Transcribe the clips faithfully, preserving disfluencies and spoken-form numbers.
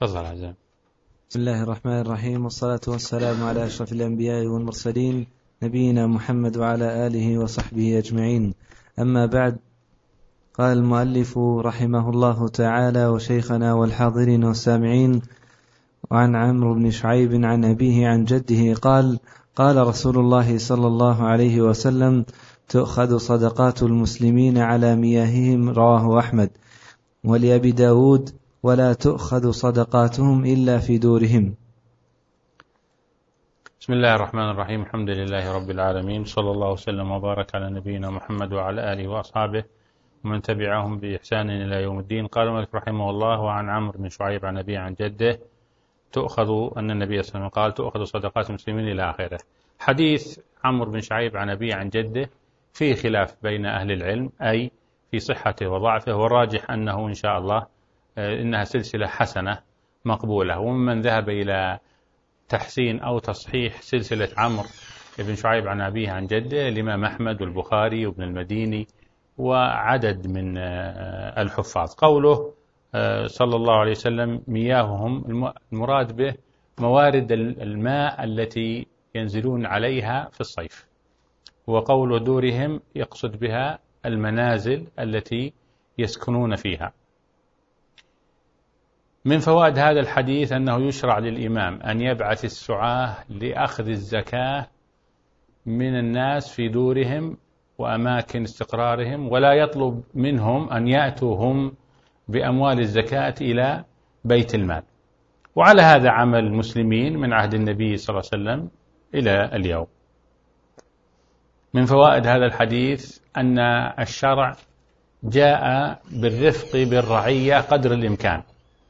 تفضل عزام. بسم الله الرحمن الرحيم، والصلاة والسلام على أشرف الأنبياء والمرسلين نبينا محمد وعلى آله وصحبه أجمعين. أما بعد، قال المؤلف رحمه الله تعالى: وشيخنا والحاضرين والسامعين، وعن عمرو بن شعيب عن أبيه عن جده قال: قال رسول الله صلى الله عليه وسلم: تؤخذ صدقات المسلمين على مياههم. رواه أحمد. ولأبي داود: ولا تؤخذ صدقاتهم إلا في دورهم. بسم الله الرحمن الرحيم، الحمد لله رب العالمين، صلى الله وسلم وبارك على نبينا محمد وعلى آله وأصحابه ومن تبعهم بإحسان إلى يوم الدين. قال المؤلف رحمه الله: وعن عمرو بن شعيب عن أبيه عن جده تؤخذ أن النبي صلى الله عليه وسلم قال: تؤخذ صدقات المسلمين إلى آخره. حديث عمرو بن شعيب عن أبيه عن جده فيه خلاف بين أهل العلم، أي في صحته وضعفه، والراجح أنه إن شاء الله إنها سلسلة حسنة مقبولة. ومن ذهب إلى تحسين أو تصحيح سلسلة عمرو بن شعيب عن أبيه عن جده الإمام أحمد والبخاري وابن المديني وعدد من الحفاظ. قوله صلى الله عليه وسلم مياههم، المراد به موارد الماء التي ينزلون عليها في الصيف، وقول دورهم يقصد بها المنازل التي يسكنون فيها. من فوائد هذا الحديث أنه يشرع للإمام أن يبعث السعاة لأخذ الزكاة من الناس في دورهم وأماكن استقرارهم، ولا يطلب منهم أن يأتوا هم بأموال الزكاة إلى بيت المال. وعلى هذا عمل المسلمين من عهد النبي صلى الله عليه وسلم إلى اليوم. من فوائد هذا الحديث أن الشرع جاء بالرفق بالرعية قدر الإمكان،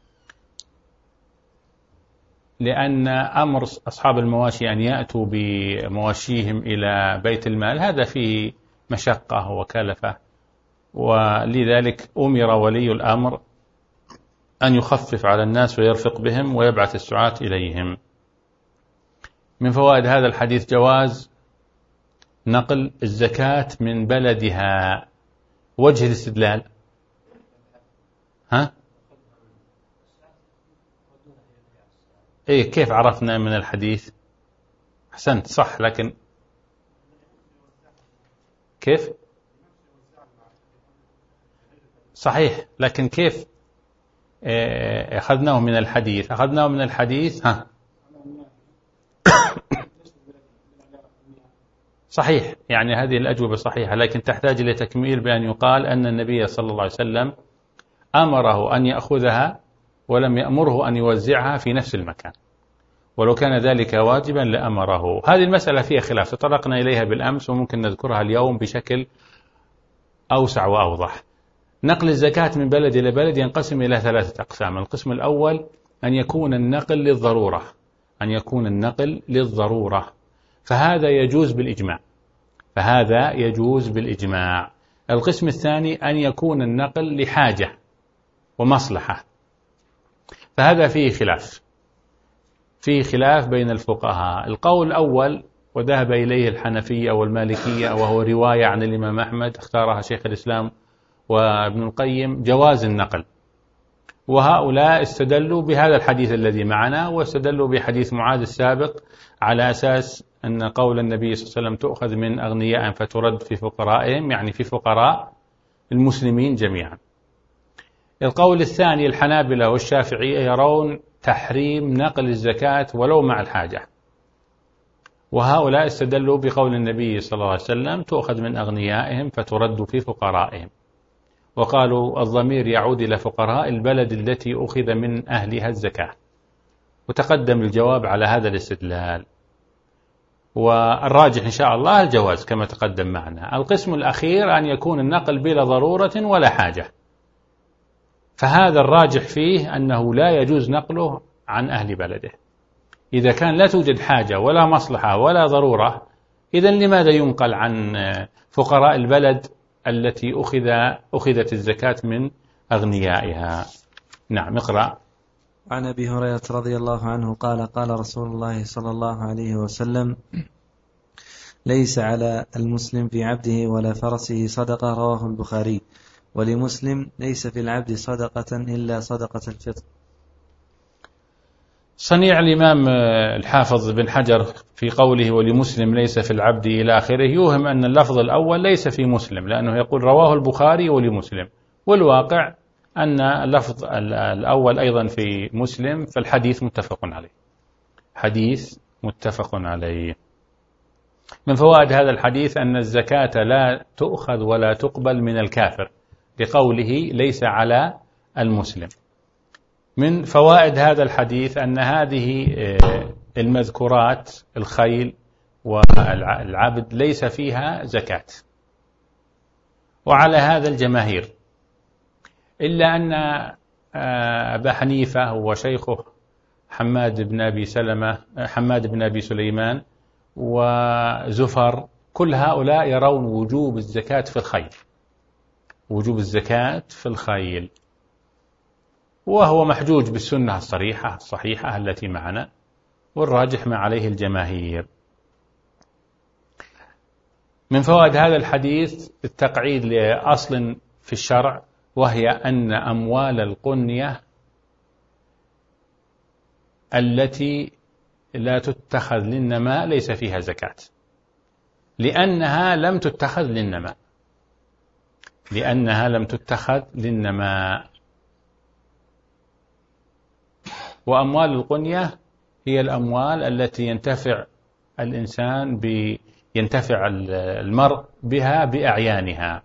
لأن أمر أصحاب المواشي أن يأتوا بمواشيهم إلى بيت المال هذا فيه مشقة وكلفة، ولذلك أمر ولي الأمر أن يخفف على الناس ويرفق بهم ويبعث السعاة إليهم. من فوائد هذا الحديث جواز نقل الزكاة من بلدها. وجه الاستدلال ها؟ إيه، كيف عرفنا من الحديث؟ أحسنت، صح، لكن كيف؟ صحيح، لكن كيف أخذناه من الحديث؟ أخذناه من الحديث ها؟ صحيح، يعني هذه الأجوبة صحيحة، لكن تحتاج إلى تكميل بأن يقال أن النبي صلى الله عليه وسلم أمره أن يأخذها ولم يأمره أن يوزعها في نفس المكان، ولو كان ذلك واجبا لأمره. هذه المسألة فيها خلاف تطرقنا إليها بالأمس وممكن نذكرها اليوم بشكل أوسع وأوضح. نقل الزكاة من بلد إلى بلد ينقسم إلى ثلاثة أقسام. القسم الأول أن يكون النقل للضرورة، أن يكون النقل للضرورة فهذا يجوز بالإجماع، فهذا يجوز بالإجماع. القسم الثاني أن يكون النقل لحاجة ومصلحة، فهذا فيه خلاف، فيه خلاف بين الفقهاء. القول الأول وذهب إليه الحنفية والمالكية وهو رواية عن الإمام أحمد اختارها شيخ الإسلام وابن القيم، جواز النقل، وهؤلاء استدلوا بهذا الحديث الذي معنا واستدلوا بحديث معاذ السابق على أساس أن قول النبي صلى الله عليه وسلم تؤخذ من أغنياء فترد في فقرائهم، يعني في فقراء المسلمين جميعا. القول الثاني الحنابلة والشافعية يرون تحريم نقل الزكاة ولو مع الحاجة، وهؤلاء استدلوا بقول النبي صلى الله عليه وسلم تؤخذ من أغنيائهم فترد في فقرائهم، وقالوا الضمير يعود إلى فقراء البلد التي أخذ من أهلها الزكاة، وتقدم الجواب على هذا الاستدلال، والراجح إن شاء الله الجواز كما تقدم معنا. القسم الأخير أن يكون النقل بلا ضرورة ولا حاجة، فهذا الراجح فيه أنه لا يجوز نقله عن أهل بلده. إذا كان لا توجد حاجة ولا مصلحة ولا ضرورة، إذن لماذا ينقل عن فقراء البلد التي أخذ أخذت الزكاة من أغنيائها؟ نعم، اقرأ. عن أبي هريرة رضي الله عنه قال: قال رسول الله صلى الله عليه وسلم: ليس على المسلم في عبده ولا فرسه صدقة. رواه البخاري. ولمسلم: ليس في العبد صدقة إلا صدقة الفطر. صنيع الإمام الحافظ بن حجر في قوله ولمسلم ليس في العبد إلى آخره يوهم أن اللفظ الأول ليس في مسلم، لأنه يقول رواه البخاري ولمسلم، والواقع أن اللفظ الأول أيضا في مسلم، فالحديث متفق عليه، حديث متفق عليه. من فوائد هذا الحديث أن الزكاة لا تؤخذ ولا تقبل من الكافر لقوله ليس على المسلم. من فوائد هذا الحديث أن هذه المذكورات الخيل والعبد ليس فيها زكاة، وعلى هذا الجماهير، إلا أن أبا حنيفة وشيخه حماد بن أبي سلمة حماد بن أبي سليمان وزفر كل هؤلاء يرون وجوب الزكاة في الخيل، وجوب الزكاة في الخيل، وهو محجوج بالسنة الصريحة الصحيحة التي معنا، والراجح ما عليه الجماهير. من فوائد هذا الحديث التقعيد لأصل في الشرع، وهي أن أموال القنية التي لا تتخذ للنماء ليس فيها زكاة، لأنها لم تتخذ للنماء لأنها لم تتخذ للنماء وأموال القنية هي الأموال التي ينتفع الإنسان ب ينتفع المرء بها بأعيانها.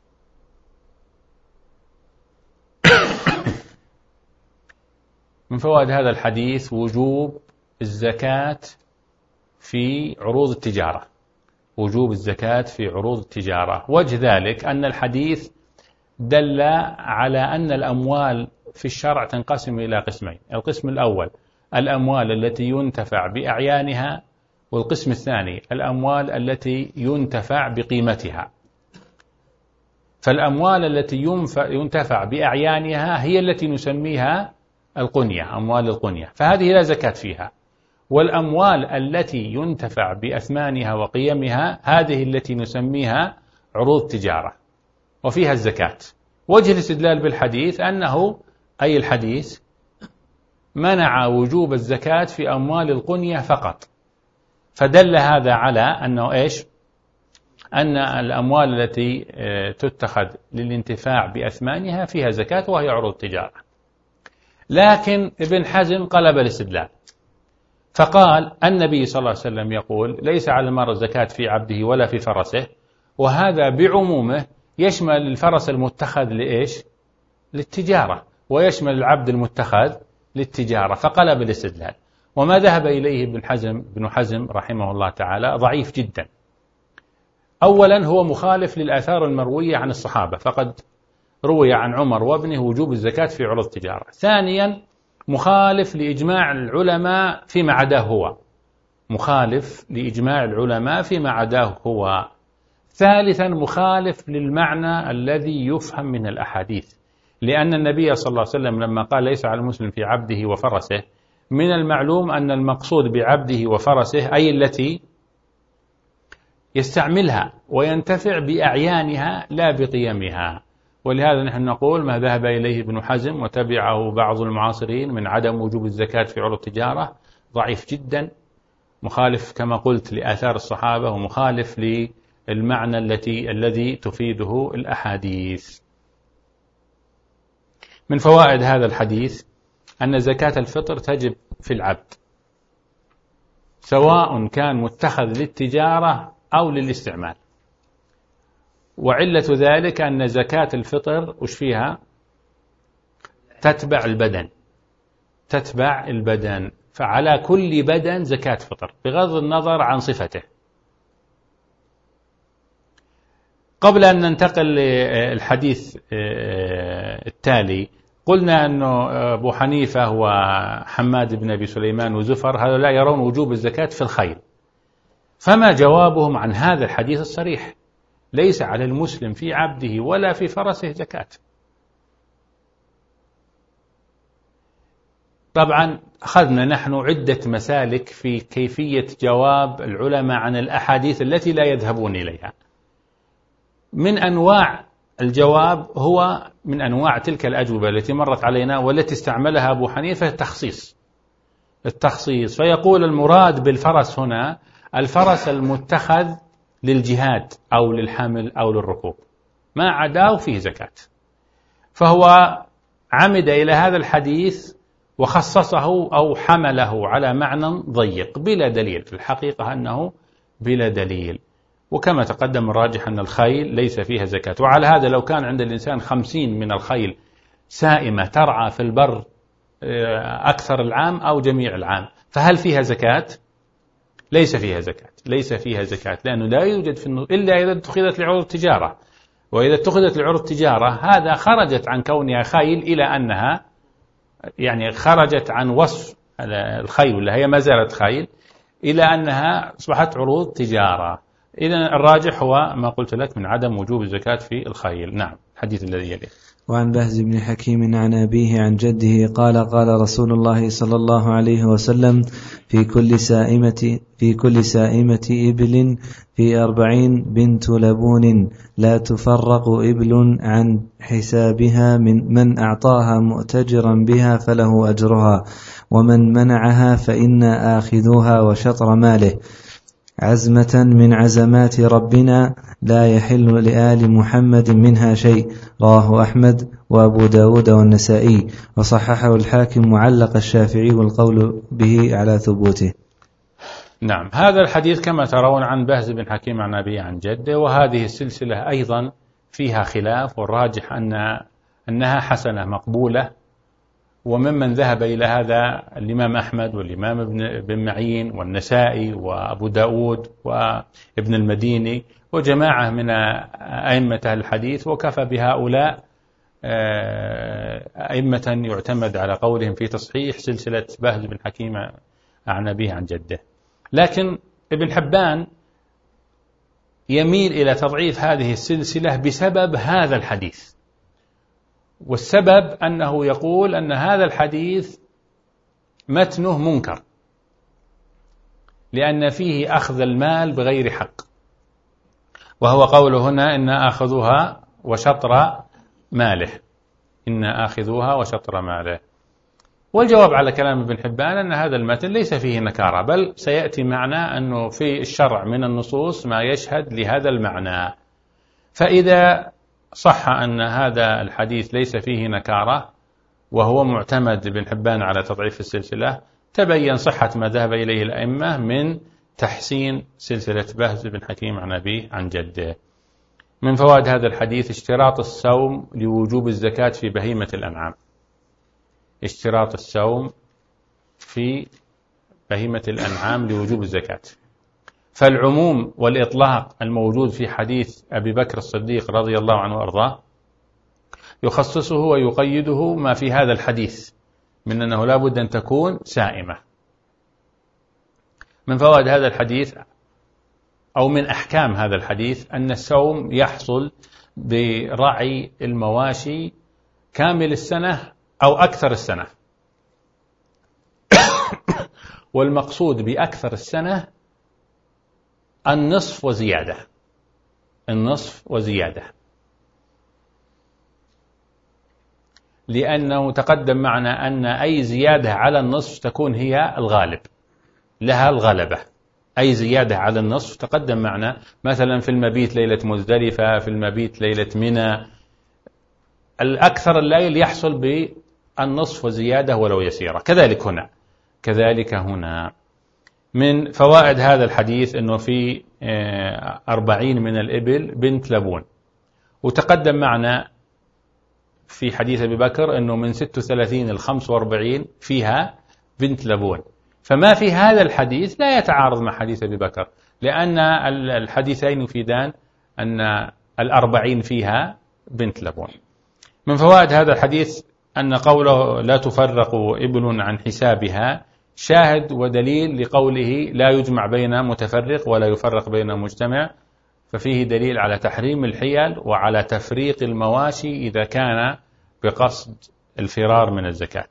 من فوائد هذا الحديث وجوب الزكاة في عروض التجارة، وجوب الزكاة في عروض التجارة. وجه ذلك أن الحديث دل على أن الأموال في الشرع تنقسم إلى قسمين: القسم الأول الأموال التي ينتفع بأعيانها، والقسم الثاني الأموال التي ينتفع بقيمتها. فالأموال التي ينتفع بأعيانها هي التي نسميها القنية، أموال القنية، فهذه لا زكاة فيها. والأموال التي ينتفع بأثمانها وقيمها هذه التي نسميها عروض تجارة، وفيها الزكاة. وجه الاستدلال بالحديث أنه أي الحديث منع وجوب الزكاة في أموال القنية فقط، فدل هذا على أنه إيش؟ أن الأموال التي تتخذ للانتفاع بأثمانها فيها زكاة وهي عروض تجارة. لكن ابن حزم قلب الاستدلال فقال النبي صلى الله عليه وسلم يقول ليس على المرء زكاة في عبده ولا في فرسه، وهذا بعمومه يشمل الفرس المتخذ لإيش؟ للتجارة، ويشمل العبد المتخذ للتجارة، فقلب الاستدلال. وما ذهب إليه ابن حزم ابن حزم رحمه الله تعالى ضعيف جدا. أولا هو مخالف للآثار المروية عن الصحابة، فقد روي عن عمر وابنه وجوب الزكاة في عروض التجارة. ثانيا مخالف لإجماع العلماء فيما عداه هو، مخالف لإجماع العلماء فيما عداه هو. ثالثا مخالف للمعنى الذي يفهم من الأحاديث، لأن النبي صلى الله عليه وسلم لما قال ليس على المسلم في عبده وفرسه، من المعلوم أن المقصود بعبده وفرسه أي التي يستعملها وينتفع بأعيانها لا بقيمها. ولهذا نحن نقول ما ذهب إليه ابن حزم وتبعه بعض المعاصرين من عدم وجوب الزكاة في عروض التجارة ضعيف جدا، مخالف كما قلت لآثار الصحابة، ومخالف للمعنى التي الذي تفيده الأحاديث. من فوائد هذا الحديث أن زكاة الفطر تجب في العبد سواء كان متخذ للتجارة أو للاستعمال. وعلة ذلك أن زكاة الفطر وش فيها؟ تتبع البدن، تتبع البدن، فعلى كل بدن زكاة فطر بغض النظر عن صفته. قبل أن ننتقل للحديث التالي قلنا أنه أبو حنيفة وحماد بن أبي سليمان وزفر هؤلاء يرون وجوب الزكاة في الخيل، فما جوابهم عن هذا الحديث الصريح ليس على المسلم في عبده ولا في فرسه زكاة؟ طبعا أخذنا نحن عدة مسالك في كيفية جواب العلماء عن الأحاديث التي لا يذهبون إليها. من أنواع الجواب هو من أنواع تلك الأجوبة التي مرت علينا والتي استعملها أبو حنيفة تخصيص، التخصيص، فيقول المراد بالفرس هنا الفرس المتخذ للجهاد أو للحمل أو للركوب، ما عداه فيه زكاة. فهو عمد إلى هذا الحديث وخصصه أو حمله على معنى ضيق بلا دليل، في الحقيقة أنه بلا دليل. وكما تقدم الراجح أن الخيل ليس فيها زكاة. وعلى هذا لو كان عند الإنسان خمسين من الخيل سائمة ترعى في البر أكثر العام أو جميع العام، فهل فيها زكاة؟ ليس فيها زكاة، ليس فيها زكاة، لأنه لا يوجد في النص إلا إذا اتخذت لعروض التجارة. وإذا اتخذت لعروض التجارة هذا خرجت عن كونها خيل إلى أنها يعني خرجت عن وصف الخيل اللي هي ما زالت خيل إلى أنها أصبحت عروض تجارة. إذن الراجح هو ما قلت لك من عدم وجوب الزكاة في الخيل. نعم. الحديث الذي يليه. وعن بهز بن حكيم عن أبيه عن جده قال قال رسول الله صلى الله عليه وسلم في كل سائمة في كل سائمة إبل في أربعين بنت لبون لا تفرق إبل عن حسابها من من أعطاها مؤتجرا بها فله أجرها ومن منعها فإن آخذوها وشطر ماله عزمة من عزمات ربنا لا يحل لآل محمد منها شيء. رواه أحمد وأبو داود والنسائي وصححه الحاكم معلق الشافعي والقول به على ثبوته. نعم. هذا الحديث كما ترون عن بهز بن حكيم عن أبيه عن جده، وهذه السلسلة أيضا فيها خلاف، والراجح أن أنها حسنة مقبولة. وممن ذهب إلى هذا الإمام أحمد والإمام ابن معين والنسائي وأبو داود وابن المديني وجماعة من أئمة الحديث، وكفى بهؤلاء أئمة يعتمد على قولهم في تصحيح سلسلة بهز بن حكيم عن أبيه عن جده. لكن ابن حبان يميل إلى تضعيف هذه السلسلة بسبب هذا الحديث، والسبب أنه يقول أن هذا الحديث متنه منكر لأن فيه أخذ المال بغير حق، وهو قوله هنا إن آخذوها وشطر ماله، إن آخذوها وشطر ماله. والجواب على كلام ابن حبان أن هذا المتن ليس فيه نكارة، بل سيأتي معنا أنه في الشرع من النصوص ما يشهد لهذا المعنى. فإذا صح أن هذا الحديث ليس فيه نكارة وهو معتمد ابن حبان على تضعيف السلسلة، تبين صحة ما ذهب إليه الأئمة من تحسين سلسلة بهز بن حكيم عن أبيه عن جده. من فوائد هذا الحديث اشتراط الصوم لوجوب الزكاة في بهيمة الأنعام، اشتراط الصوم في بهيمة الأنعام لوجوب الزكاة. فالعموم والإطلاق الموجود في حديث أبي بكر الصديق رضي الله عنه وأرضاه يخصصه ويقيده ما في هذا الحديث من أنه لا بد أن تكون سائمة. من فوائد هذا الحديث أو من أحكام هذا الحديث أن الصوم يحصل برعي المواشي كامل السنة أو أكثر السنة، والمقصود بأكثر السنة النصف وزيادة، النصف وزيادة، لأنه تقدم معنا أن أي زيادة على النصف تكون هي الغالب، لها الغلبة. أي زيادة على النصف تقدم معنا مثلا في المبيت ليلة مزدلفة، في المبيت ليلة منى، الأكثر الليل يحصل بالنصف وزيادة ولو يسيرة. كذلك هنا كذلك هنا من فوائد هذا الحديث أنه في أربعين من الإبل بنت لبون، وتقدم معنا في حديث أبي بكر أنه من ستة وثلاثين إلى خمسة وأربعين فيها بنت لبون. فما في هذا الحديث لا يتعارض مع حديث أبي بكر، لأن الحديثين يفيدان أن الأربعين فيها بنت لبون. من فوائد هذا الحديث أن قوله لا تفرق إبل عن حسابها شاهد ودليل لقوله لا يجمع بين متفرق ولا يفرق بين مجتمع، ففيه دليل على تحريم الحيل وعلى تفريق المواشي إذا كان بقصد الفرار من الزكاة.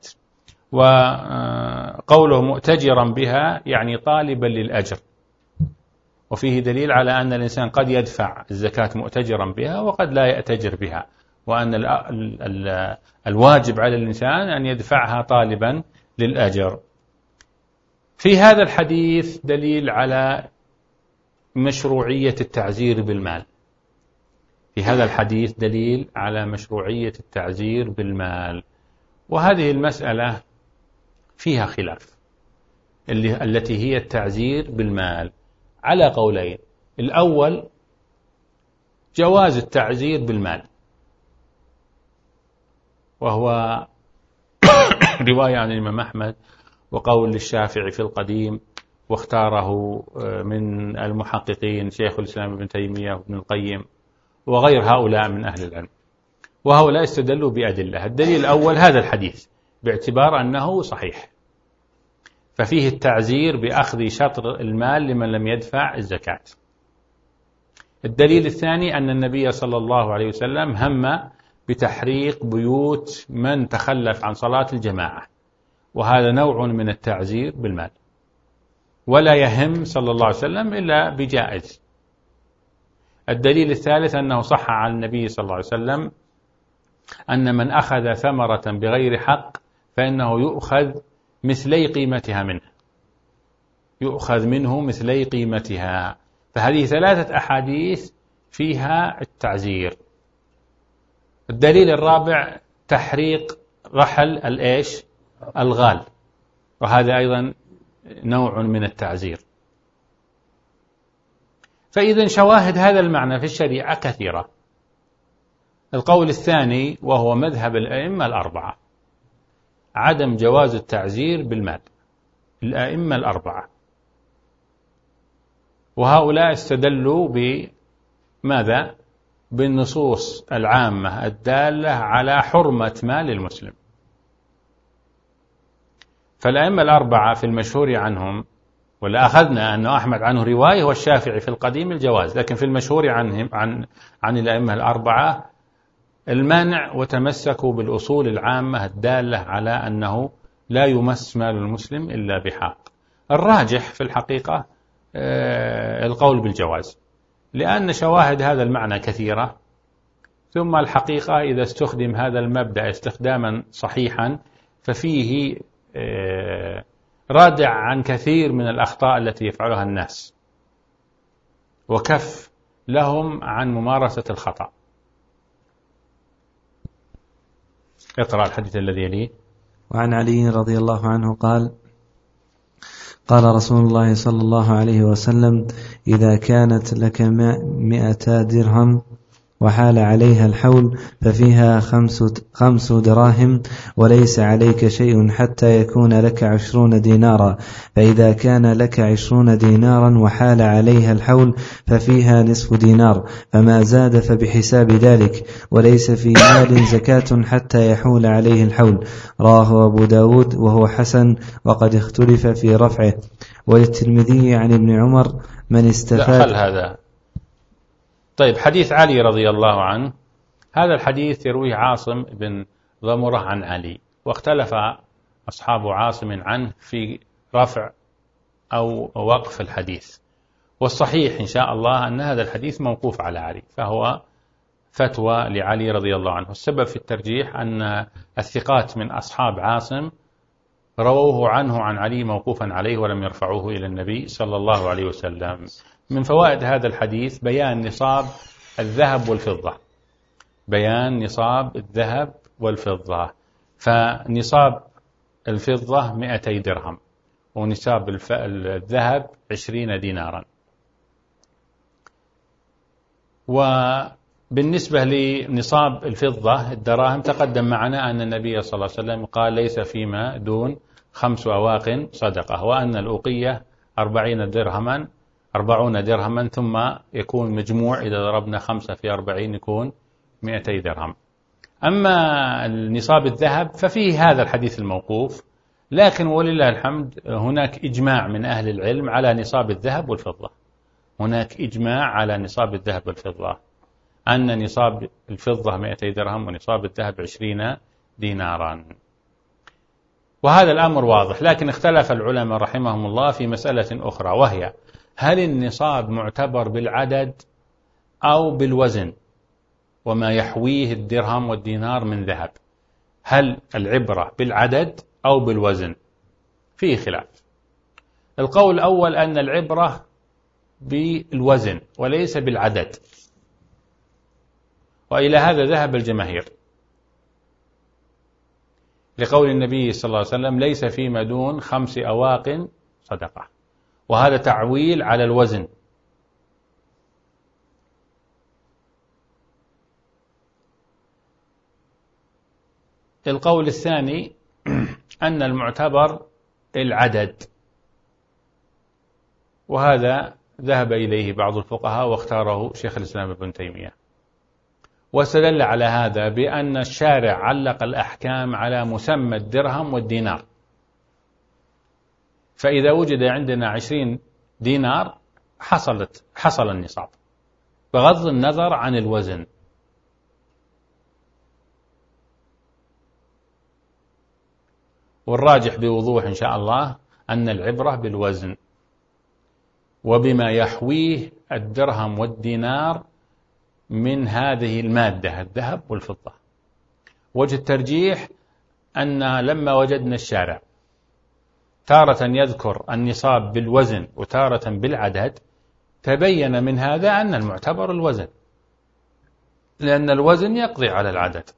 وقوله مؤتجرا بها يعني طالبا للأجر، وفيه دليل على أن الإنسان قد يدفع الزكاة مؤتجرا بها وقد لا يأتجر بها، وأن الواجب على الإنسان أن يدفعها طالبا للأجر. في هذا الحديث دليل على مشروعية التعزير بالمال. في هذا الحديث دليل على مشروعية التعزير بالمال، وهذه المسألة فيها خلاف، اللي التي هي التعزير بالمال، على قولين. الأول جواز التعزير بالمال، وهو رواية عن الإمام أحمد وقول للشافعي في القديم، واختاره من المحققين شيخ الإسلام ابن تيمية وابن القيم وغير هؤلاء من أهل العلم، وهؤلاء استدلوا بأدلة. الدليل الأول هذا الحديث باعتبار أنه صحيح، ففيه التعزير بأخذ شطر المال لمن لم يدفع الزكاة. الدليل الثاني أن النبي صلى الله عليه وسلم هم بتحريق بيوت من تخلف عن صلاة الجماعة، وهذا نوع من التعزير بالمال، ولا يهم صلى الله عليه وسلم إلا بجائز. الدليل الثالث أنه صح عن النبي صلى الله عليه وسلم أن من أخذ ثمرة بغير حق فإنه يؤخذ مثلي قيمتها منه، يؤخذ منه مثلي قيمتها. فهذه ثلاثة أحاديث فيها التعزير. الدليل الرابع تحريق رحل الإيش الغال، وهذا أيضا نوع من التعزير. فإذا شواهد هذا المعنى في الشريعة كثيرة. القول الثاني وهو مذهب الأئمة الأربعة، عدم جواز التعزير بالمال، الأئمة الأربعة، وهؤلاء استدلوا بماذا؟ بالنصوص العامة الدالة على حرمة مال المسلم. فالأئمة الأربعة في المشهور عنهم، ولا أخذنا أن أحمد عنه رواية والشافعي في القديم الجواز، لكن في المشهور عنهم عن عن الأئمة الأربعة المانع، وتمسكوا بالأصول العامة الدالة على أنه لا يمس مال المسلم إلا بحق. الراجح في الحقيقة القول بالجواز، لأن شواهد هذا المعنى كثيرة، ثم الحقيقة إذا استخدم هذا المبدأ استخداما صحيحا ففيه رادع عن كثير من الأخطاء التي يفعلها الناس، وكف لهم عن ممارسة الخطأ. اقرأ الحديث الذي يليه. وعن علي رضي الله عنه قال: قال رسول الله صلى الله عليه وسلم: إذا كانت لك مئتا درهم وحال عليها الحول ففيها خمس, خمس دراهم وليس عليك شيء حتى يكون لك عشرون دينارا، فإذا كان لك عشرون دينارا وحال عليها الحول ففيها نصف دينار، فما زاد فبحساب ذلك، وليس في مال زكاة حتى يحول عليه الحول. رواه أبو داود وهو حسن، وقد اختلف في رفعه. وللترمذي عن ابن عمر: من استفاد. دخل هذا. طيب، حديث علي رضي الله عنه، هذا الحديث يرويه عاصم بن ضمرة عن علي، واختلف أصحاب عاصم عنه في رفع أو وقف الحديث، والصحيح إن شاء الله أن هذا الحديث موقوف على علي، فهو فتوى لعلي رضي الله عنه. السبب في الترجيح أن الثقات من أصحاب عاصم رووه عنه عن علي موقوفا عليه ولم يرفعوه إلى النبي صلى الله عليه وسلم. من فوائد هذا الحديث بيان نصاب الذهب والفضة، بيان نصاب الذهب والفضة. فنصاب الفضة مئتي درهم، ونصاب الذهب عشرين دينارا. وبالنسبة لنصاب الفضة الدراهم تقدم معنا أن النبي صلى الله عليه وسلم قال: ليس فيما دون خمس أواق صدقة، وأن الأوقية أربعين درهما أربعون درهما، ثم يكون مجموع إذا ضربنا خمسة في أربعين يكون مئتي درهم. أما نصاب الذهب ففيه هذا الحديث الموقوف، لكن ولله الحمد هناك إجماع من أهل العلم على نصاب الذهب والفضة، هناك إجماع على نصاب الذهب والفضة، أن نصاب الفضة مئتي درهم ونصاب الذهب عشرين دينارا. وهذا الأمر واضح، لكن اختلف العلماء رحمهم الله في مسألة أخرى، وهي: هل النصاب معتبر بالعدد أو بالوزن وما يحويه الدرهم والدينار من ذهب؟ هل العبرة بالعدد أو بالوزن؟ فيه خلاف. القول الأول أن العبرة بالوزن وليس بالعدد، وإلى هذا ذهب الجماهير لقول النبي صلى الله عليه وسلم ليس فيما دون خمس أواق صدقة، وهذا تعويل على الوزن. القول الثاني أن المعتبر العدد، وهذا ذهب إليه بعض الفقهاء واختاره شيخ الإسلام ابن تيمية، واستدل على هذا بأن الشارع علق الأحكام على مسمى الدرهم والدينار، فإذا وجد عندنا عشرين دينار حصلت حصل النصاب بغض النظر عن الوزن. والراجح بوضوح إن شاء الله أن العبرة بالوزن وبما يحويه الدرهم والدينار من هذه المادة الذهب والفضة. وجه الترجيح أن لما وجدنا الشارع تارة يذكر النصاب بالوزن وتارة بالعدد، تبين من هذا أن المعتبر الوزن، لأن الوزن يقضي على العدد.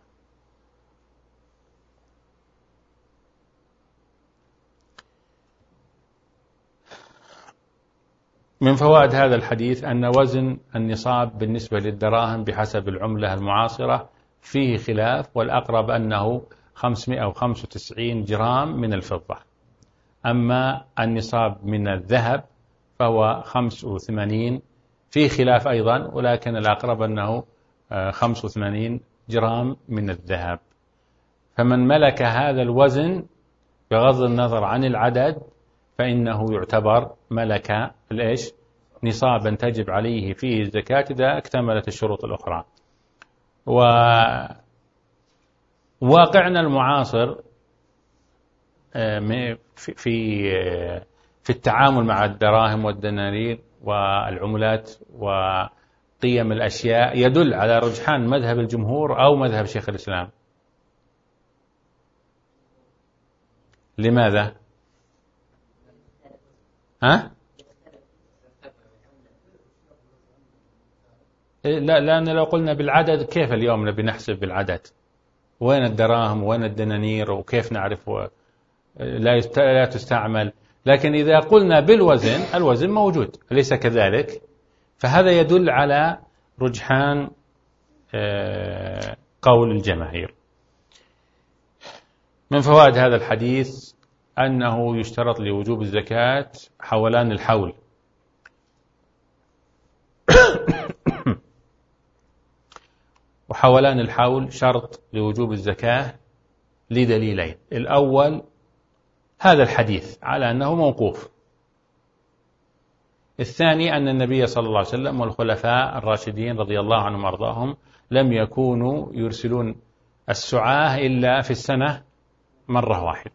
من فوائد هذا الحديث أن وزن النصاب بالنسبة للدراهم بحسب العملة المعاصرة فيه خلاف، والأقرب أنه خمسمائة وخمسة وتسعين جرام من الفضة، أما النصاب من الذهب فهو خمسة وثمانين، فيه خلاف أيضا، ولكن الأقرب أنه خمسة وثمانين جرام من الذهب. فمن ملك هذا الوزن بغض النظر عن العدد فإنه يعتبر ملك الإيش نصابا تجب عليه فيه الزكاة إذا اكتملت الشروط الأخرى. وواقعنا المعاصر في في التعامل مع الدراهم والدنانير والعملات وقيم الأشياء يدل على رجحان مذهب الجمهور أو مذهب شيخ الإسلام. لماذا؟ ها؟ لا، لأن لو قلنا بالعدد كيف اليوم نبي نحسب بالعدد؟ وين الدراهم وين الدنانير وكيف نعرف لا تستعمل؟ لكن إذا قلنا بالوزن الوزن موجود، أليس كذلك؟ فهذا يدل على رجحان قول الجماهير. من فوائد هذا الحديث أنه يشترط لوجوب الزكاة حولان الحول، وحولان الحول شرط لوجوب الزكاة لدليلين: الأول هذا الحديث على أنه موقوف، الثاني أن النبي صلى الله عليه وسلم والخلفاء الراشدين رضي الله عنهم وأرضاهم لم يكونوا يرسلون السعاة إلا في السنة مرة واحدة.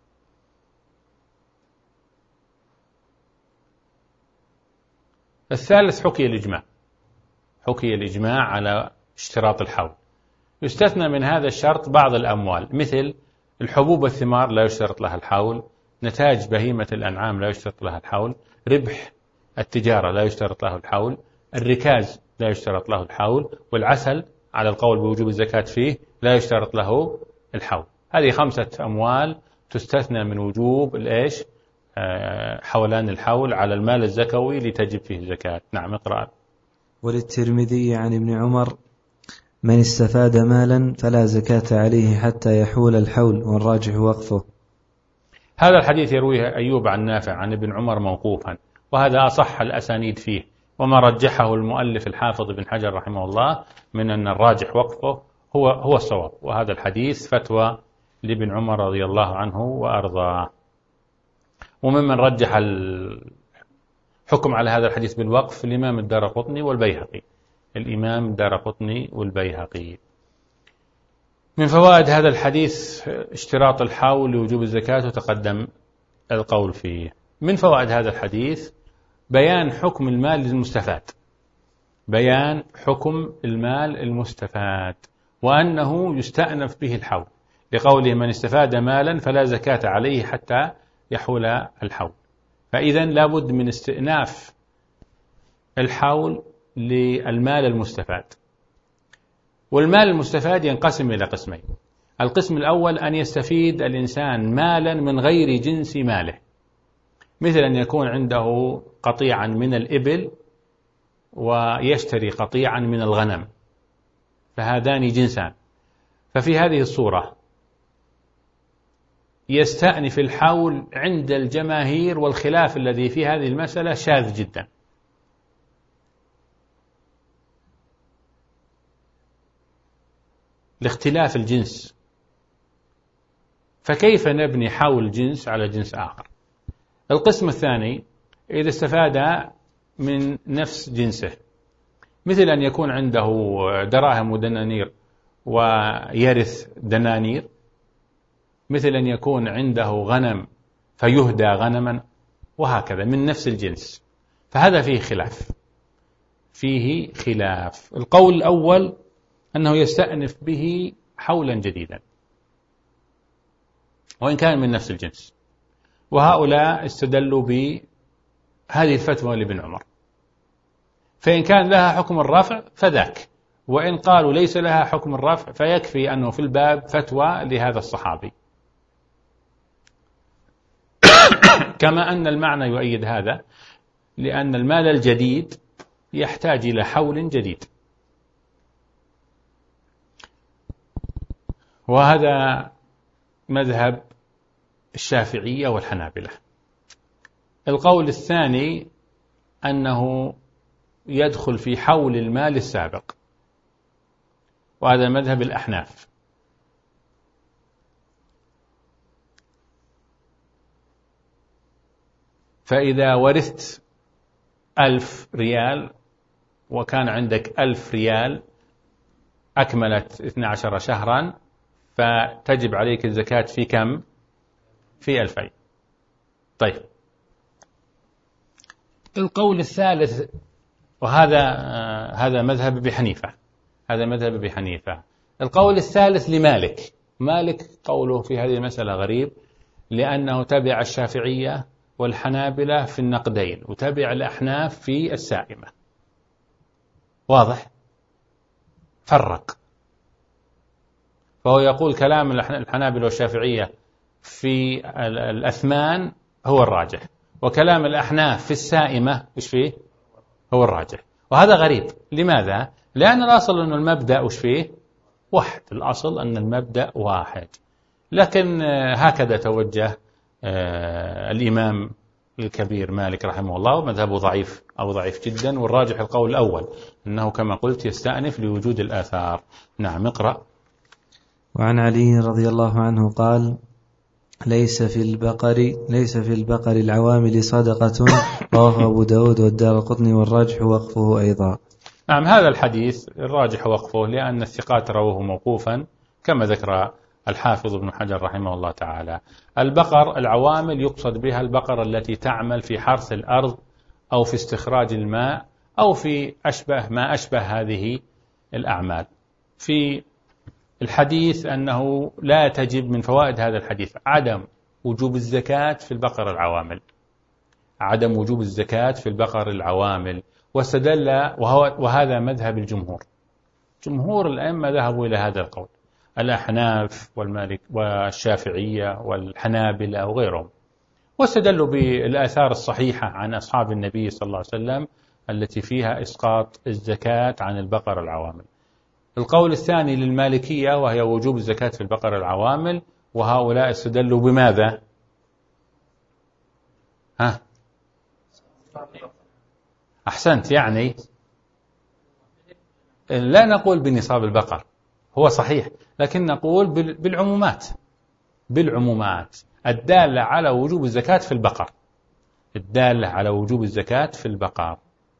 الثالث حكي الإجماع، حكي الإجماع على اشتراط الحول. يستثنى من هذا الشرط بعض الأموال، مثل الحبوب والثمار لا يشترط لها الحول، نتاج بهيمة الأنعام لا يشترط لها الحول، ربح التجارة لا يشترط له الحول، الركاز لا يشترط له الحول، والعسل على القول بوجوب الزكاة فيه لا يشترط له الحول. هذه خمسة أموال تستثنى من وجوب الإيش حولان الحول على المال الزكوي لتجب فيه الزكاة. نعم، اقرأ. وللترمذي عن ابن عمر: من استفاد مالا فلا زكاة عليه حتى يحول الحول، والراجح وقفه. هذا الحديث يرويه أيوب عن نافع عن ابن عمر موقوفا، وهذا أصح الأسانيد فيه، وما رجحه المؤلف الحافظ بن حجر رحمه الله من أن الراجح وقفه هو هو الصواب، وهذا الحديث فتوى لابن عمر رضي الله عنه وأرضاه. وممن رجح الحكم على هذا الحديث بالوقف الإمام الدارقطني والبيهقي، الإمام الدارقطني والبيهقي. من فوائد هذا الحديث اشتراط الحول لوجوب الزكاة، وتقدم القول فيه. من فوائد هذا الحديث بيان حكم المال المستفاد، بيان حكم المال المستفاد، وأنه يستأنف به الحول، لقوله: من استفاد مالا فلا زكاة عليه حتى يحول الحول. فإذا لابد من استئناف الحول للمال المستفاد. والمال المستفاد ينقسم إلى قسمين. القسم الأول أن يستفيد الإنسان مالا من غير جنس ماله، مثل أن يكون عنده قطيعا من الإبل ويشتري قطيعا من الغنم، فهذان جنسان. ففي هذه الصورة يستأنف الحول عند الجماهير، والخلاف الذي في هذه المسألة شاذ جدا. لاختلاف الجنس، فكيف نبني حول جنس على جنس آخر؟ القسم الثاني إذا استفاد من نفس جنسه، مثل أن يكون عنده دراهم ودنانير ويرث دنانير، مثل أن يكون عنده غنم فيهدى غنما، وهكذا من نفس الجنس، فهذا فيه خلاف فيه خلاف القول الأول أنه يستأنف به حولا جديدا وإن كان من نفس الجنس، وهؤلاء استدلوا بهذه الفتوى لابن عمر، فإن كان لها حكم الرفع فذاك، وإن قالوا ليس لها حكم الرفع فيكفي أنه في الباب فتوى لهذا الصحابي. كما أن المعنى يؤيد هذا، لأن المال الجديد يحتاج إلى حول جديد، وهذا مذهب الشافعية والحنابلة. القول الثاني أنه يدخل في حول المال السابق، وهذا مذهب الأحناف. فإذا ورثت ألف ريال وكان عندك ألف ريال أكملت اثني عشر شهرا، فتجب عليك الزكاة في كم؟ في ألفين. طيب، القول الثالث، وهذا آه هذا مذهب أبي حنيفة هذا مذهب أبي حنيفة القول الثالث لمالك. مالك قوله في هذه المسألة غريب، لأنه تبع الشافعية والحنابلة في النقدين، وتبع الأحناف في السائمة. واضح؟ فرق. فهو يقول كلام الحنابلة والشافعية في الأثمان هو الراجح، وكلام الأحناف في السائمة إيش فيه؟ هو الراجح. وهذا غريب. لماذا؟ لأن الأصل أن المبدأ إيش فيه؟ واحد. الأصل أن المبدأ واحد، لكن هكذا توجه الإمام الكبير مالك رحمه الله، ومذهبه ضعيف أو ضعيف جدا، والراجح القول الأول أنه كما قلت يستأنف لوجود الآثار. نعم، اقرأ. وعن علي رضي الله عنه قال: ليس في البقر ليس في البقر العوامل صدقة. رواه أبو داود والدارقطني، والراجح وقفه أيضا. نعم، هذا الحديث الراجح وقفه، لأن الثقات رووه موقوفا كما ذكر الحافظ ابن حجر رحمه الله تعالى. البقر العوامل يقصد بها البقر التي تعمل في حرث الأرض أو في استخراج الماء أو في أشبه ما أشبه هذه الأعمال. في الحديث أنه لا تجب من فوائد هذا الحديث عدم وجوب الزكاة في البقر العوامل عدم وجوب الزكاة في البقر العوامل واستدل، وهذا مذهب الجمهور. جمهور الأئمة ذهبوا إلى هذا القول، الأحناف والمالك والشافعية والحنابلة وغيرهم، واستدلوا بالآثار الصحيحة عن أصحاب النبي صلى الله عليه وسلم التي فيها إسقاط الزكاة عن البقر العوامل. القول الثاني للمالكية وهي وجوب الزكاة في البقر العوامل، وهؤلاء استدلوا بماذا؟ ها؟ أحسنت. يعني لا نقول بنصاب البقر، هو صحيح، لكن نقول بالعمومات بالعمومات الدالة على وجوب الزكاة في البقر الدالة على وجوب الزكاة في البقر.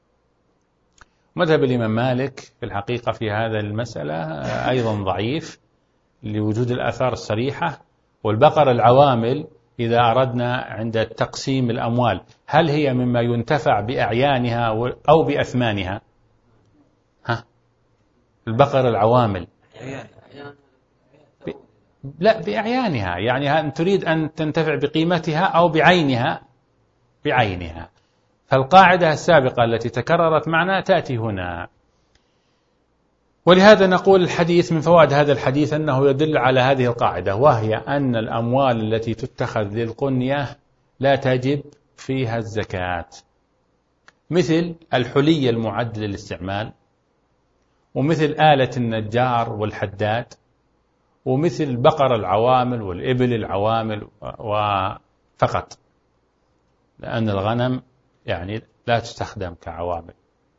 مذهب الإمام مالك في الحقيقة في هذا المسألة أيضا ضعيف لوجود الآثار الصريحة. والبقر العوامل إذا أردنا عند تقسيم الأموال، هل هي مما ينتفع بأعيانها أو بأثمانها؟ ها؟ البقر العوامل ب... لا، بأعيانها، يعني تريد أن تنتفع بقيمتها أو بعينها بعينها. فالقاعدة السابقة التي تكررت معنا تأتي هنا. ولهذا نقول الحديث من فوائد هذا الحديث أنه يدل على هذه القاعدة، وهي أن الأموال التي تتخذ للقنية لا تجب فيها الزكاة، مثل الحلي المعد للاستعمال، ومثل آلة النجار والحداد، ومثل بقر العوامل والإبل العوامل وفقط، لأن الغنم يعني لا تستخدم كعوامل.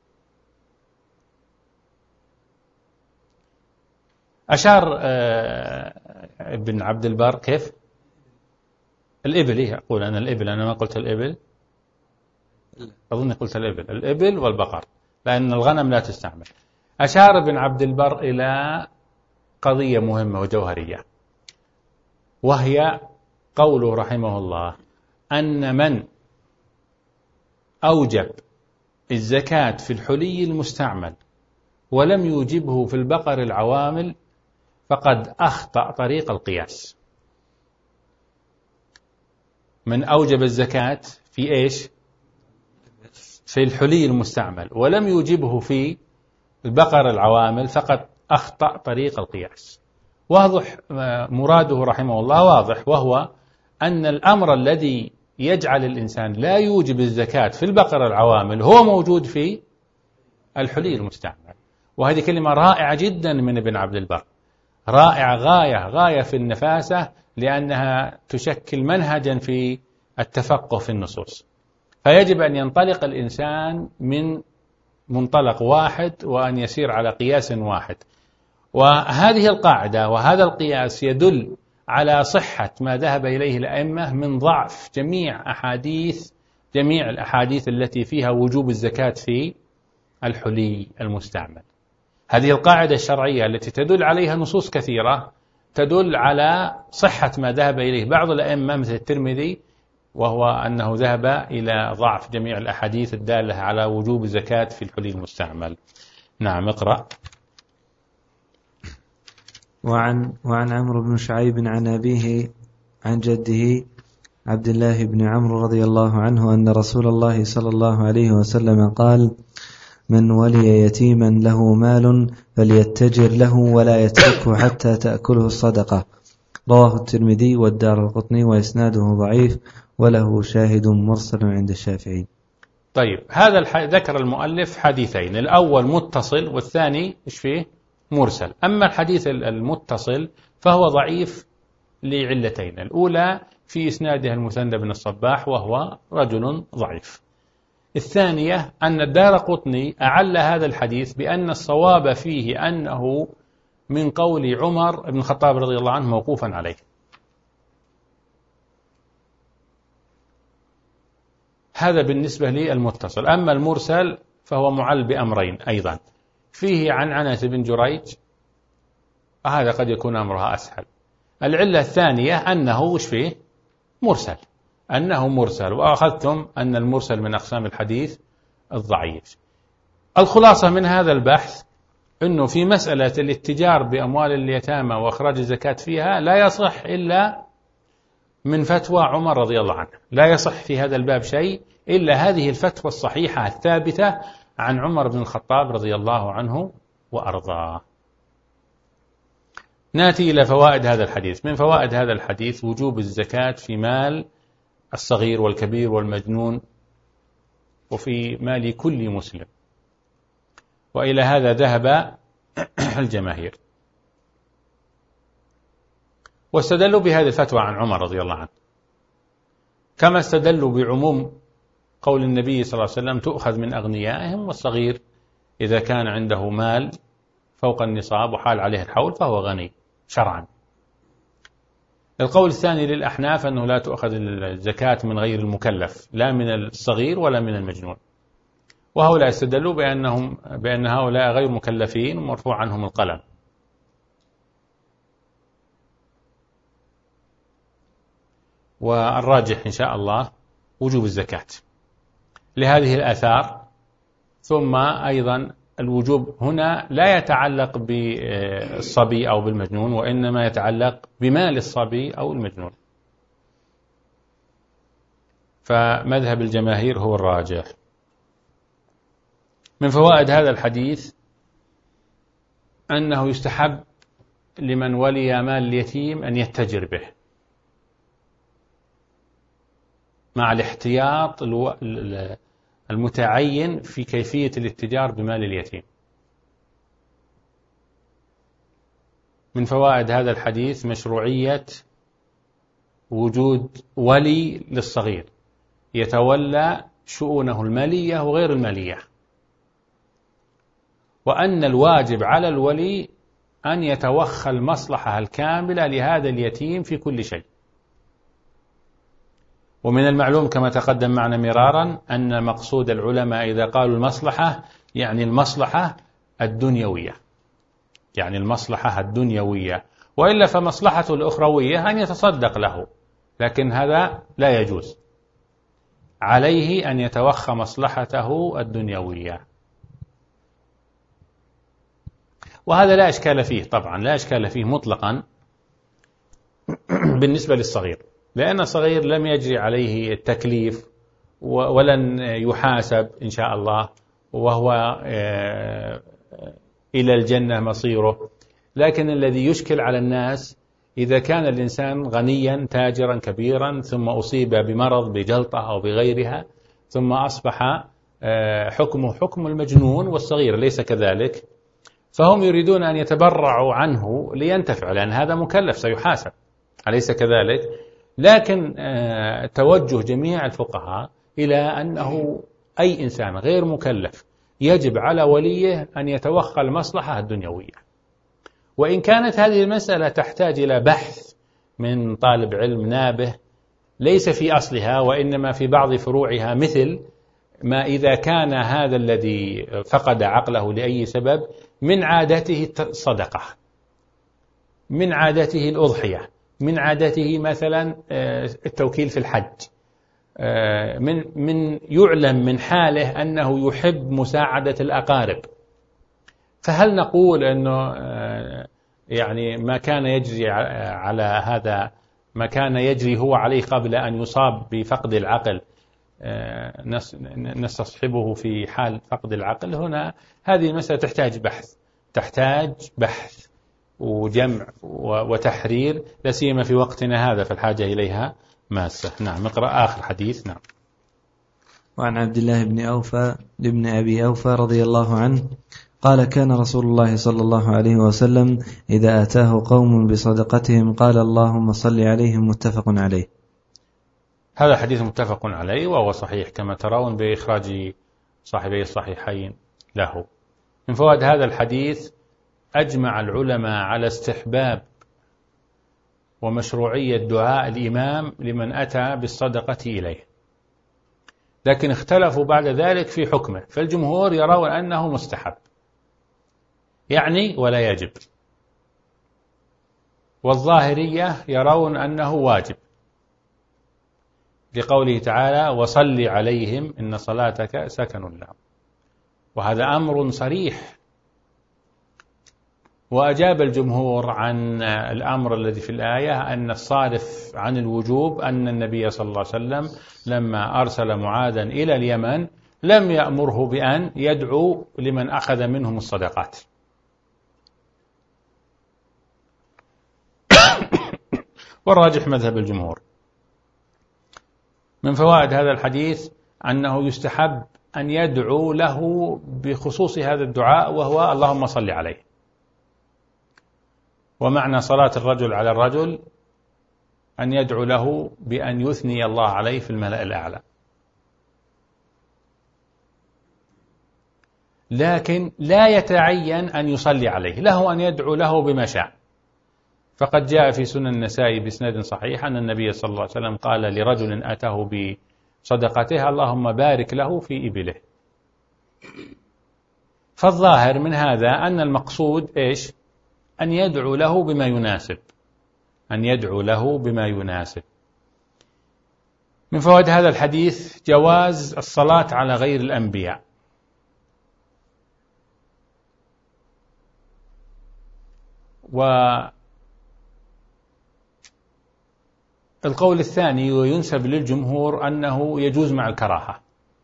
أشار ابن عبد البر كيف الإبل، إيه أقول أنا الإبل، أنا ما قلت الإبل، أظن قلت الإبل، الإبل والبقر، لأن الغنم لا تستعمل. أشار ابن عبد البر إلى قضية مهمة وجوهرية، وهي قوله رحمه الله أن من أوجب الزكاة في الحلي المستعمل ولم يوجبه في البقر العوامل فقد أخطأ طريق القياس. من أوجب الزكاة في إيش؟ في الحلي المستعمل ولم يوجبه في البقر العوامل فقد أخطأ طريق القياس. واضح مراده رحمه الله، واضح، وهو أن الأمر الذي يجعل الإنسان لا يوجب الزكاة في البقر العوامل هو موجود في الحلي المستعمل. وهذه كلمة رائعة جدا من ابن عبد البر، رائعة غاية غاية في النفاسة، لأنها تشكل منهجا في التفقه في النصوص. فيجب أن ينطلق الإنسان من منطلق واحد وأن يسير على قياس واحد. وهذه القاعدة وهذا القياس يدل على صحة ما ذهب إليه الأئمة من ضعف جميع أحاديث جميع الأحاديث التي فيها وجوب الزكاة في الحلي المستعمل. هذه القاعدة الشرعية التي تدل عليها نصوص كثيرة تدل على صحة ما ذهب إليه بعض الأئمة مثل الترمذي، وهو أنه ذهب إلى ضعف جميع الأحاديث الدالة على وجوب الزكاة في الحلي المستعمل. نعم، اقرأ. وعن, وعن عمرو بن شعيب عن أبيه عن جده عبد الله بن عمرو رضي الله عنه أن رسول الله صلى الله عليه وسلم قال: من ولي يتيما له مال فليتجر له ولا يتركه حتى تأكله الصدقة. رواه الترمذي والدار القطني وإسناده ضعيف وله شاهد مرسل عند الشافعي. طيب، هذا الح... ذكر المؤلف حديثين، الأول متصل والثاني إيش فيه؟ مرسل. أما الحديث المتصل فهو ضعيف لعلتين: الأولى في إسناده المثنى بن الصباح وهو رجل ضعيف. الثانية أن الدارقطني أعل هذا الحديث بأن الصواب فيه أنه من قول عمر بن الخطاب رضي الله عنه موقوفا عليه. هذا بالنسبة للمتصل. أما المرسل فهو معل بأمرين أيضا: فيه عن عنس بن جريج، هذا قد يكون أمرها أسهل. العلة الثانية أنه وش فيه؟ مرسل، أنه مرسل، وأخذتم أن المرسل من أقسام الحديث الضعيف. الخلاصة من هذا البحث أنه في مسألة الاتجار بأموال اليتامى وإخراج الزكاة فيها لا يصح إلا من فتوى عمر رضي الله عنه، لا يصح في هذا الباب شيء إلا هذه الفتوى الصحيحة الثابتة عن عمر بن الخطاب رضي الله عنه وأرضاه. نأتي إلى فوائد هذا الحديث. من فوائد هذا الحديث وجوب الزكاة في مال الصغير والكبير والمجنون وفي مال كل مسلم، وإلى هذا ذهب الجماهير، واستدلوا بهذه الفتوى عن عمر رضي الله عنه، كما استدلوا بعموم قول النبي صلى الله عليه وسلم: تؤخذ من أغنيائهم، والصغير إذا كان عنده مال فوق النصاب وحال عليه الحول فهو غني شرعا. القول الثاني للأحناف أنه لا تؤخذ الزكاة من غير المكلف، لا من الصغير ولا من المجنون، وهؤلاء استدلوا بأنهم بأن هؤلاء غير مكلفين ومرفوع عنهم القلم. والراجح إن شاء الله وجوب الزكاة لهذه الآثار. ثم أيضا الوجوب هنا لا يتعلق بالصبي أو بالمجنون، وإنما يتعلق بمال الصبي أو المجنون. فمذهب الجماهير هو الراجح. من فوائد هذا الحديث أنه يستحب لمن ولي مال اليتيم أن يتجر به مع الاحتياط المتعين في كيفية الاتجار بمال اليتيم. من فوائد هذا الحديث مشروعية وجود ولي للصغير يتولى شؤونه المالية وغير المالية، وأن الواجب على الولي أن يتوخى المصلحة الكاملة لهذا اليتيم في كل شيء. ومن المعلوم كما تقدم معنا مرارا أن مقصود العلماء إذا قالوا المصلحة يعني المصلحة الدنيوية، يعني المصلحة الدنيوية، وإلا فمصلحته الأخروية أن يتصدق له، لكن هذا لا يجوز، عليه أن يتوخى مصلحته الدنيوية. وهذا لا إشكال فيه، طبعا لا إشكال فيه مطلقا بالنسبة للصغير، لأن الصغير لم يجري عليه التكليف ولن يحاسب إن شاء الله، وهو إلى الجنة مصيره. لكن الذي يشكل على الناس إذا كان الإنسان غنيا تاجرا كبيرا ثم أصيب بمرض بجلطة أو بغيرها، ثم أصبح حكمه حكم المجنون والصغير ليس كذلك، فهم يريدون أن يتبرعوا عنه لينتفع، لأن هذا مكلف سيحاسب، أليس كذلك؟ لكن توجه جميع الفقهاء إلى أنه أي إنسان غير مكلف يجب على وليه أن يتوخى المصلحة الدنيوية. وإن كانت هذه المسألة تحتاج إلى بحث من طالب علم نابه ليس في أصلها وإنما في بعض فروعها، مثل ما إذا كان هذا الذي فقد عقله لأي سبب من عادته الصدقة، من عادته الأضحية، من عادته مثلا التوكيل في الحج، من من يعلم من حاله أنه يحب مساعدة الأقارب، فهل نقول أنه يعني ما كان يجري على هذا ما كان يجري هو عليه قبل أن يصاب بفقد العقل نستصحبه في حال فقد العقل؟ هنا هذه المسألة تحتاج بحث، تحتاج بحث وجمع وتحرير، لا سيما في وقتنا هذا فالحاجة إليها ماسة. نعم، نقرأ آخر حديث. نعم. وعن عبد الله بن أوفى لابن أبي أوفى رضي الله عنه قال: كان رسول الله صلى الله عليه وسلم إذا أتاه قوم بصدقتهم قال: اللهم صل عليهم. متفق عليه. هذا حديث متفق عليه وهو صحيح كما ترون بإخراج صاحبي الصحيحين له. من فوائد هذا الحديث أجمع العلماء على استحباب ومشروعية دعاء الإمام لمن أتى بالصدقة إليه، لكن اختلفوا بعد ذلك في حكمه، فالجمهور يرون أنه مستحب يعني ولا يجب، والظاهرية يرون أنه واجب لقوله تعالى: وصل عليهم إن صلاتك سكن لهم، وهذا أمر صريح. وأجاب الجمهور عن الأمر الذي في الآية أن الصارف عن الوجوب أن النبي صلى الله عليه وسلم لما أرسل معاذا إلى اليمن لم يأمره بأن يدعو لمن أخذ منهم الصدقات. والراجح مذهب الجمهور. من فوائد هذا الحديث أنه يستحب أن يدعو له بخصوص هذا الدعاء، وهو اللهم صل عليه. ومعنى صلاة الرجل على الرجل أن يدعو له بأن يثني الله عليه في الملأ الأعلى، لكن لا يتعين أن يصلي عليه، له أن يدعو له بما شاء. فقد جاء في سنن النسائي بإسناد صحيح أن النبي صلى الله عليه وسلم قال لرجل أتاه بصدقته: اللهم بارك له في إبله. فالظاهر من هذا أن المقصود إيش؟ أن يدعو له بما يناسب، أن يدعو له بما يناسب. من فوائد هذا الحديث جواز الصلاة على غير الأنبياء، القول الثاني وينسب للجمهور أنه يجوز مع الكراهة،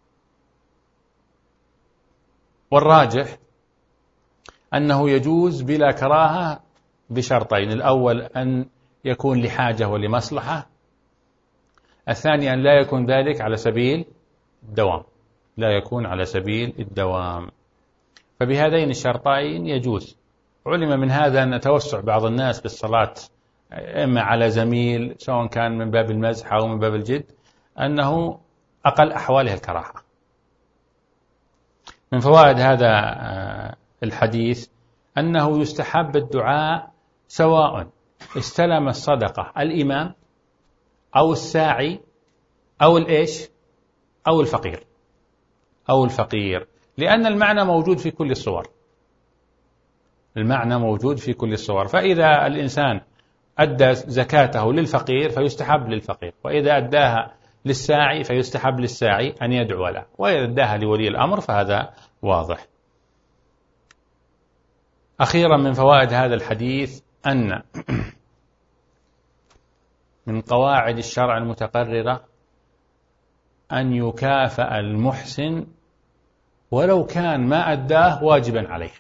والراجح أنه يجوز بلا كراهة بشرطين: الأول أن يكون لحاجة ولمصلحة، الثاني أن لا يكون ذلك على سبيل الدوام، لا يكون على سبيل الدوام. فبهذين الشرطين يجوز. علم من هذا أن توسع بعض الناس بالصلاة إما على زميل سواء كان من باب المزح أو من باب الجد أنه أقل أحواله الكراهة. من فوائد هذا الحديث أنه يستحب الدعاء سواء استلم الصدقة الإمام أو الساعي أو الإيش أو الفقير أو الفقير لأن المعنى موجود في كل الصور. المعنى موجود في كل الصور. فإذا الإنسان أدى زكاته للفقير فيستحب للفقير، وإذا أداها للساعي فيستحب للساعي أن يدعو له، وإذا أداها لولي الأمر فهذا واضح. أخيرا من فوائد هذا الحديث أن من قواعد الشرع المتقررة أن يكافأ المحسن ولو كان ما أداه واجبا عليه،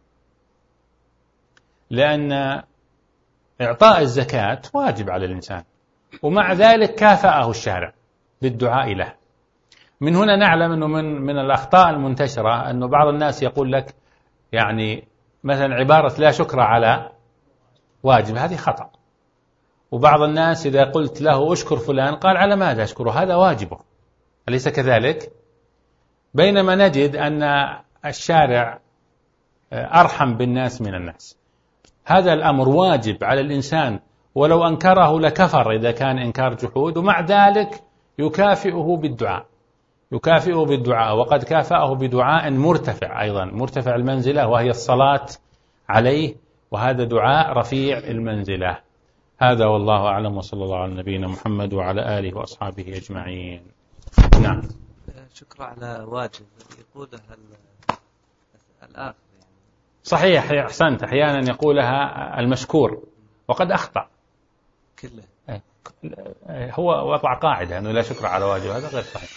لأن إعطاء الزكاة واجب على الإنسان، ومع ذلك كافأه الشارع بالدعاء له. من هنا نعلم أنه من, من الأخطاء المنتشرة أنه بعض الناس يقول لك يعني مثلا عبارة لا شكر على واجب، هذه خطأ. وبعض الناس إذا قلت له أشكر فلان قال على ماذا أشكره، هذا واجبه، أليس كذلك؟ بينما نجد أن الشارع أرحم بالناس من الناس. هذا الأمر واجب على الإنسان ولو أنكره لكفر إذا كان إنكار جحود، ومع ذلك يكافئه بالدعاء، يكافئه بالدعاء وقد كافأه بدعاء مرتفع أيضا، مرتفع المنزلة، وهي الصلاة عليه، وهذا دعاء رفيع المنزلة. هذا والله أعلم، وصلى الله على نبينا محمد وعلى آله وأصحابه أجمعين. نعم. شكرا على واجب يقولها الآخر يعني. صحيح، أحسنت، أحيانا يقولها المشكور وقد أخطأ كله. هو وضع قاعدة أنه لا شكر على واجب، هذا غير صحيح.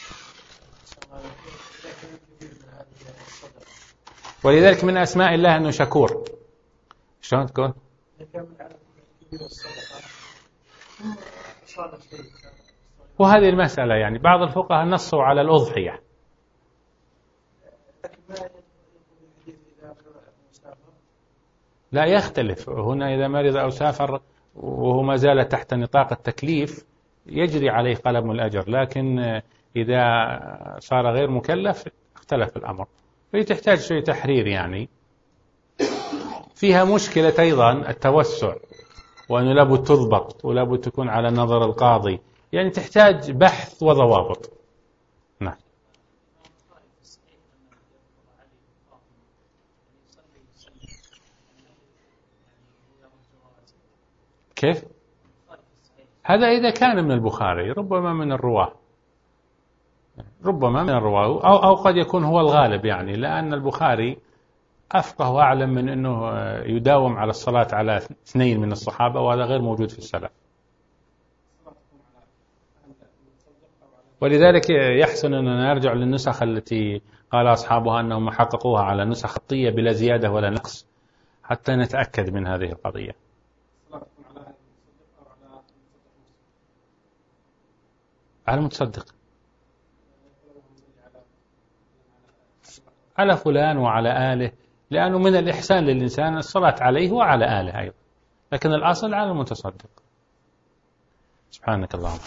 ولذلك من أسماء الله أنه شكور. شلون تكون؟ وهذه المسألة يعني بعض الفقهاء نصوا على الأضحية. لا يختلف هنا، إذا مرض أو سافر وهو ما زال تحت نطاق التكليف يجري عليه قلم الأجر، لكن إذا صار غير مكلف اختلف الأمر. فهي تحتاج شيء تحرير يعني. فيها مشكلة أيضا التوسع، وأنه لابد تضبط ولابد تكون على نظر القاضي، يعني تحتاج بحث وضوابط. نعم. كيف؟ هذا إذا كان من البخاري، ربما من الرواة، ربما من الرواة أو, أو قد يكون هو الغالب يعني، لأن البخاري أفقه وأعلم من أنه يداوم على الصلاة على اثنين من الصحابة، وهذا غير موجود في السلف. ولذلك يحسن أننا نرجع للنسخ التي قال أصحابها أنهم حققوها على نسخ خطية بلا زيادة ولا نقص حتى نتأكد من هذه القضية. على المتصدق، على فلان وعلى آله، لأنه من الإحسان للإنسان الصلاة عليه وعلى آله أيضا، لكن الأصل على المتصدق. سبحانك اللهم.